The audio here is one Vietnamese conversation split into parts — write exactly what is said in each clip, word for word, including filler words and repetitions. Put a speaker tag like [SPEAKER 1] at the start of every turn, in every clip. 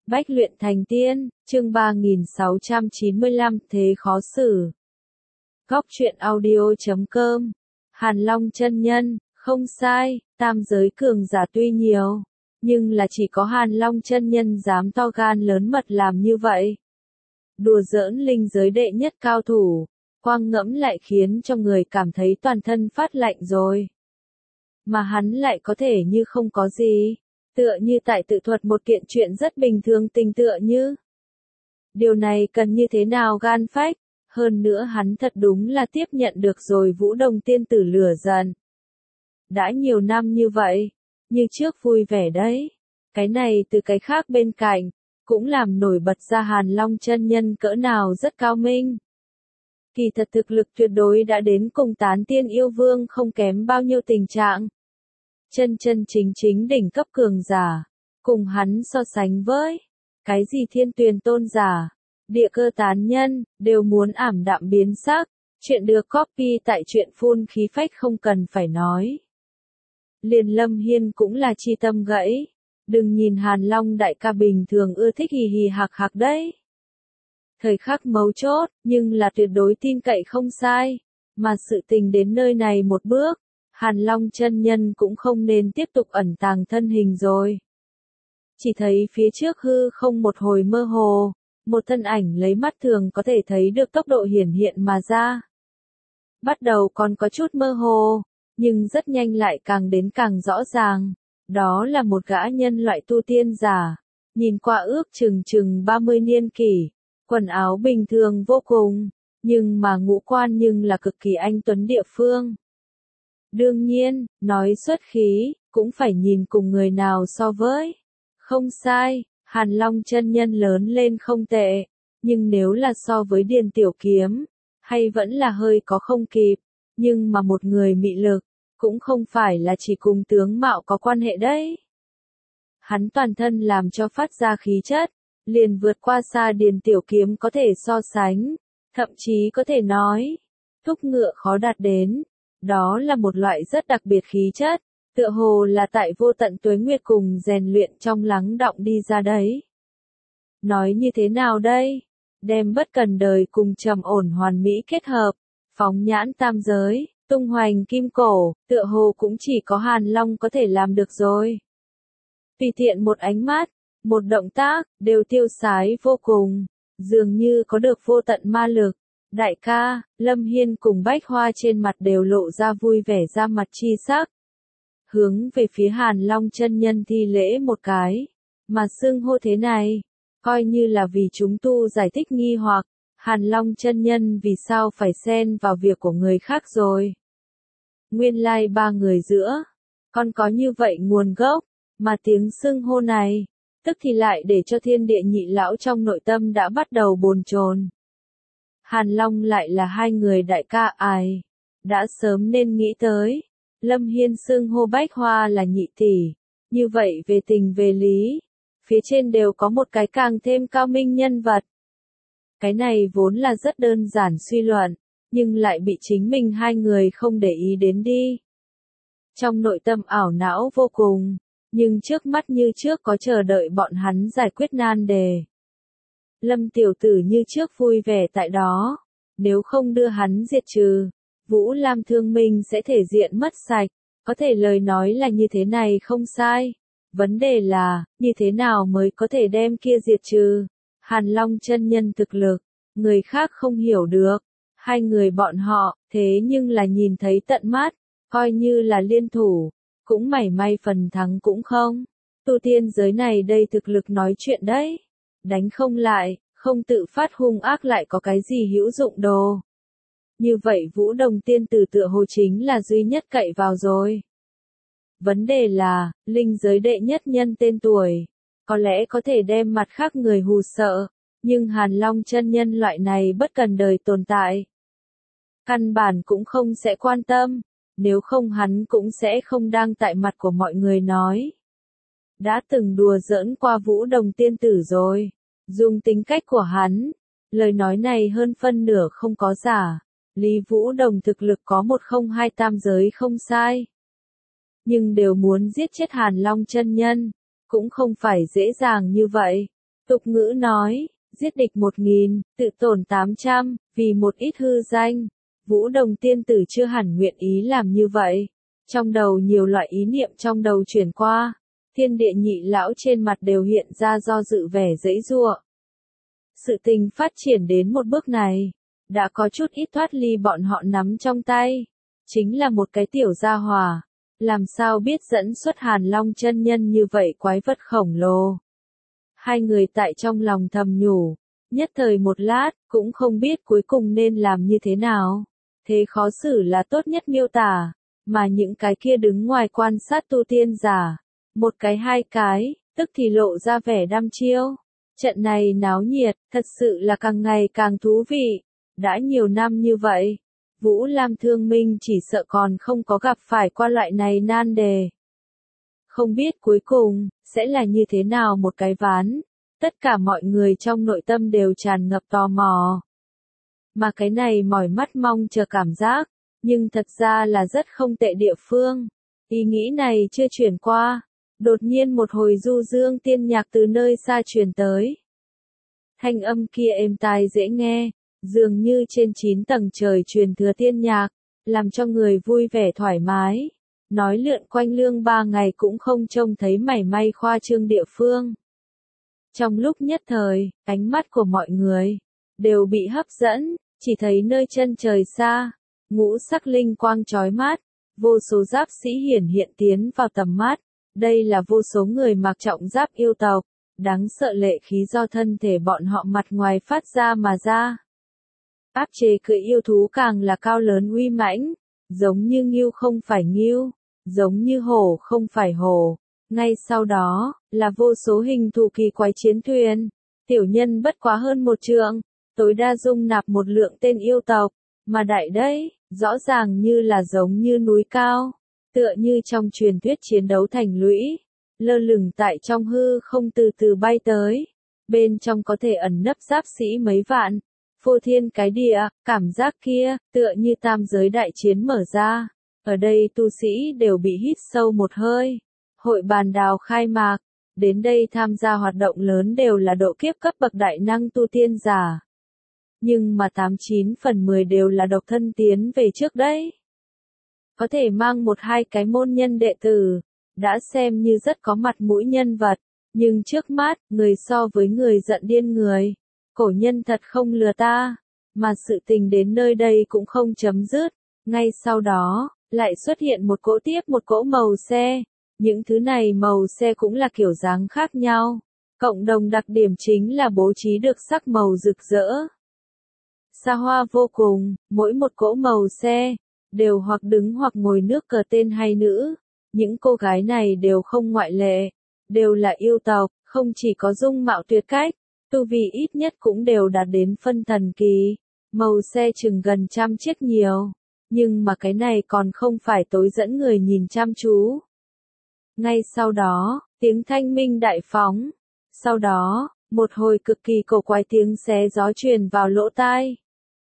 [SPEAKER 1] Bách luyện thành tiên, chương ba nghìn sáu trăm chín mươi lăm thế khó xử. Góc truyện audio chấm com. Hàn Long chân nhân, không sai, tam giới cường giả tuy nhiều, nhưng là chỉ có Hàn Long chân nhân dám to gan lớn mật làm như vậy. Đùa giỡn linh giới đệ nhất cao thủ, quang ngẫm lại khiến cho người cảm thấy toàn thân phát lạnh rồi. Mà hắn lại có thể như không có gì. Tựa như tại tự thuật một kiện chuyện rất bình thường tình tựa như. Điều này cần như thế nào gan phách, hơn nữa hắn thật đúng là tiếp nhận được rồi Vũ Đồng tiên tử lửa giận. Đã nhiều năm như vậy, như trước vui vẻ đấy. Cái này từ cái khác bên cạnh, cũng làm nổi bật ra Hàn Long chân nhân cỡ nào rất cao minh. Kỳ thật thực lực tuyệt đối đã đến cùng tán tiên yêu vương không kém bao nhiêu tình trạng. Chân chân chính chính đỉnh cấp cường giả, cùng hắn so sánh với cái gì thiên tuyền tôn giả, địa cơ tán nhân, đều muốn ảm đạm biến sắc. Chuyện được copy tại truyện phun khí phách không cần phải nói. Liền Lâm Hiên cũng là chi tâm gãy. Đừng nhìn Hàn Long đại ca bình thường ưa thích hì hì hạc hạc đấy. Thời khắc mấu chốt, nhưng là tuyệt đối tin cậy không sai. Mà sự tình đến nơi này một bước, Hàn Long chân nhân cũng không nên tiếp tục ẩn tàng thân hình rồi. Chỉ thấy phía trước hư không một hồi mơ hồ, một thân ảnh lấy mắt thường có thể thấy được tốc độ hiển hiện mà ra. Bắt đầu còn có chút mơ hồ, nhưng rất nhanh lại càng đến càng rõ ràng. Đó là một gã nhân loại tu tiên giả, nhìn qua ước chừng chừng ba mươi niên kỷ, quần áo bình thường vô cùng, nhưng mà ngũ quan nhưng là cực kỳ anh tuấn địa phương. Đương nhiên, nói xuất khí, cũng phải nhìn cùng người nào so với. Không sai, Hàn Long chân nhân lớn lên không tệ, nhưng nếu là so với Điền Tiểu Kiếm, hay vẫn là hơi có không kịp, nhưng mà một người mị lực, cũng không phải là chỉ cùng tướng mạo có quan hệ đấy. Hắn toàn thân làm cho phát ra khí chất, liền vượt qua xa Điền Tiểu Kiếm có thể so sánh, thậm chí có thể nói, thúc ngựa khó đạt đến. Đó là một loại rất đặc biệt khí chất, tựa hồ là tại vô tận tuế nguyệt cùng rèn luyện trong lắng đọng đi ra đấy. Nói như thế nào đây? Đem bất cần đời cùng trầm ổn hoàn mỹ kết hợp, phóng nhãn tam giới, tung hoành kim cổ, tựa hồ cũng chỉ có Hàn Long có thể làm được rồi. Tùy tiện một ánh mắt, một động tác, đều tiêu sái vô cùng, dường như có được vô tận ma lực. Đại ca, Lâm Hiên cùng Bách Hoa trên mặt đều lộ ra vui vẻ ra mặt chi sắc. Hướng về phía Hàn Long chân nhân thi lễ một cái, mà xưng hô thế này, coi như là vì chúng tu giải thích nghi hoặc, Hàn Long chân nhân vì sao phải xen vào việc của người khác rồi. Nguyên lai like ba người giữa, còn có như vậy nguồn gốc, mà tiếng xưng hô này, tức thì lại để cho thiên địa nhị lão trong nội tâm đã bắt đầu bồn chồn. Hàn Long lại là hai người đại ca ai, đã sớm nên nghĩ tới. Lâm Hiên xưng hô Bách Hoa là nhị tỷ, như vậy về tình về lý, phía trên đều có một cái càng thêm cao minh nhân vật. Cái này vốn là rất đơn giản suy luận, nhưng lại bị chính mình hai người không để ý đến đi. Trong nội tâm ảo não vô cùng, nhưng trước mắt như trước có chờ đợi bọn hắn giải quyết nan đề. Lâm tiểu tử như trước vui vẻ tại đó, nếu không đưa hắn diệt trừ, Vũ Lam Thương Minh sẽ thể diện mất sạch, có thể lời nói là như thế này không sai. Vấn đề là, như thế nào mới có thể đem kia diệt trừ? Hàn Long chân nhân thực lực, người khác không hiểu được, hai người bọn họ, thế nhưng là nhìn thấy tận mắt, coi như là liên thủ, cũng mảy may phần thắng cũng không. Tu tiên giới này đây thực lực nói chuyện đấy. Đánh không lại, không tự phát hung ác lại có cái gì hữu dụng đồ. Như vậy Vũ Đồng tiên tử tựa hồ chính là duy nhất cậy vào rồi. Vấn đề là, linh giới đệ nhất nhân tên tuổi, có lẽ có thể đem mặt khác người hù sợ, nhưng Hàn Long chân nhân loại này bất cần đời tồn tại. Căn bản cũng không sẽ quan tâm, nếu không hắn cũng sẽ không đang tại mặt của mọi người nói. Đã từng đùa giỡn qua Vũ Đồng tiên tử rồi. Dùng tính cách của hắn, lời nói này hơn phân nửa không có giả. Lý Vũ Đồng thực lực có một không hai tam giới không sai. Nhưng đều muốn giết chết Hàn Long chân nhân, cũng không phải dễ dàng như vậy. Tục ngữ nói, giết địch một nghìn, tự tổn tám trăm, vì một ít hư danh. Vũ Đồng tiên tử chưa hẳn nguyện ý làm như vậy. Trong đầu nhiều loại ý niệm trong đầu chuyển qua, thiên địa nhị lão trên mặt đều hiện ra do dự vẻ giãy giụa. Sự tình phát triển đến một bước này, đã có chút ít thoát ly bọn họ nắm trong tay. Chính là một cái tiểu gia hỏa, làm sao biết dẫn xuất Hàn Long chân nhân như vậy quái vật khổng lồ. Hai người tại trong lòng thầm nhủ, nhất thời một lát, cũng không biết cuối cùng nên làm như thế nào. Thế khó xử là tốt nhất miêu tả, mà những cái kia đứng ngoài quan sát tu tiên giả, một cái hai cái, tức thì lộ ra vẻ đăm chiêu. Trận này náo nhiệt, thật sự là càng ngày càng thú vị. Đã nhiều năm như vậy, Vũ Lam Thương Minh chỉ sợ còn không có gặp phải qua loại này nan đề. Không biết cuối cùng, sẽ là như thế nào một cái ván. Tất cả mọi người trong nội tâm đều tràn ngập tò mò. Mà cái này mỏi mắt mong chờ cảm giác, nhưng thật ra là rất không tệ địa phương. Ý nghĩ này chưa chuyển qua. Đột nhiên một hồi du dương tiên nhạc từ nơi xa truyền tới. Thanh âm kia êm tai dễ nghe, dường như trên chín tầng trời truyền thừa tiên nhạc, làm cho người vui vẻ thoải mái. Nói lượn quanh lương ba ngày cũng không trông thấy mảy may khoa trương địa phương. Trong lúc nhất thời, ánh mắt của mọi người đều bị hấp dẫn, chỉ thấy nơi chân trời xa, ngũ sắc linh quang chói mắt, vô số giáp sĩ hiển hiện tiến vào tầm mắt. Đây là vô số người mặc trọng giáp yêu tộc, đáng sợ lệ khí do thân thể bọn họ mặt ngoài phát ra mà ra. Áp chế cưỡi yêu thú càng là cao lớn uy mãnh, giống như ngưu không phải ngưu, giống như hổ không phải hổ. Ngay sau đó, là vô số hình thù kỳ quái chiến thuyền, tiểu nhân bất quá hơn một trượng, tối đa dung nạp một lượng tên yêu tộc, mà đại đấy, rõ ràng như là giống như núi cao. Tựa như trong truyền thuyết chiến đấu thành lũy, lơ lửng tại trong hư không từ từ bay tới. Bên trong có thể ẩn nấp giáp sĩ mấy vạn, phô thiên cái địa, cảm giác kia, tựa như tam giới đại chiến mở ra. Ở đây tu sĩ đều bị hít sâu một hơi. Hội bàn đào khai mạc, đến đây tham gia hoạt động lớn đều là độ kiếp cấp bậc đại năng tu tiên giả. Nhưng mà tám chín phần mười đều là độc thân tiến về trước đấy. Có thể mang một hai cái môn nhân đệ tử, đã xem như rất có mặt mũi nhân vật, nhưng trước mắt, người so với người giận điên người. Cổ nhân thật không lừa ta, mà sự tình đến nơi đây cũng không chấm dứt. Ngay sau đó, lại xuất hiện một cỗ tiếp một cỗ màu xe. Những thứ này màu xe cũng là kiểu dáng khác nhau. Cộng đồng đặc điểm chính là bố trí được sắc màu rực rỡ. Xa hoa vô cùng, mỗi một cỗ màu xe đều hoặc đứng hoặc ngồi nước cờ tên hay nữ. Những cô gái này đều không ngoại lệ, đều là yêu tộc, không chỉ có dung mạo tuyệt cách, tu vi ít nhất cũng đều đạt đến phân thần kỳ. Màu xe chừng gần trăm chiếc nhiều, nhưng mà cái này còn không phải tối dẫn người nhìn chăm chú. Ngay sau đó, tiếng thanh minh đại phóng. Sau đó, một hồi cực kỳ cổ quái tiếng xé gió truyền vào lỗ tai.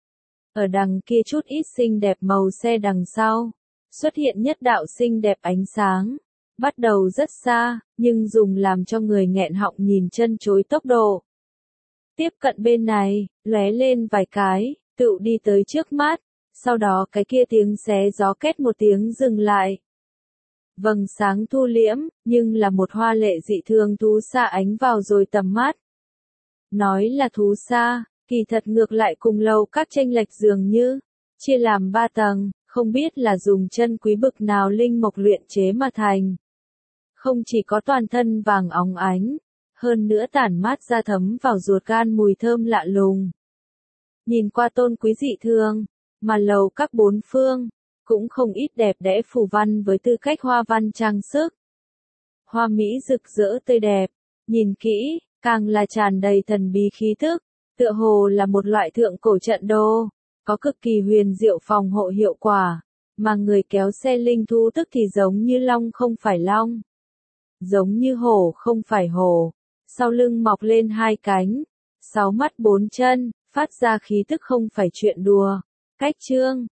[SPEAKER 1] Ở đằng kia chút ít xinh đẹp màu xe đằng sau, xuất hiện nhất đạo xinh đẹp ánh sáng. Bắt đầu rất xa, nhưng dùng làm cho người nghẹn họng nhìn chân chối tốc độ. Tiếp cận bên này, lóe lên vài cái, tựu đi tới trước mắt. Sau đó cái kia tiếng xé gió két một tiếng dừng lại. Vầng sáng thu liễm, nhưng là một hoa lệ dị thường thú xa ánh vào rồi tầm mắt. Nói là thú xa, kỳ thật ngược lại cùng lầu các chênh lệch dường như, chia làm ba tầng, không biết là dùng chân quý bực nào linh mộc luyện chế mà thành. Không chỉ có toàn thân vàng óng ánh, hơn nữa tản mát ra thấm vào ruột gan mùi thơm lạ lùng. Nhìn qua tôn quý dị thường, mà lầu các bốn phương, cũng không ít đẹp đẽ phù văn với tư cách hoa văn trang sức. Hoa mỹ rực rỡ tươi đẹp, nhìn kỹ, càng là tràn đầy thần bí khí thức, tựa hồ là một loại thượng cổ trận đồ, có cực kỳ huyền diệu phòng hộ hiệu quả, mà người kéo xe linh thú tức thì giống như long không phải long, giống như hổ không phải hổ, sau lưng mọc lên hai cánh, sáu mắt bốn chân, phát ra khí tức không phải chuyện đùa. Cách chương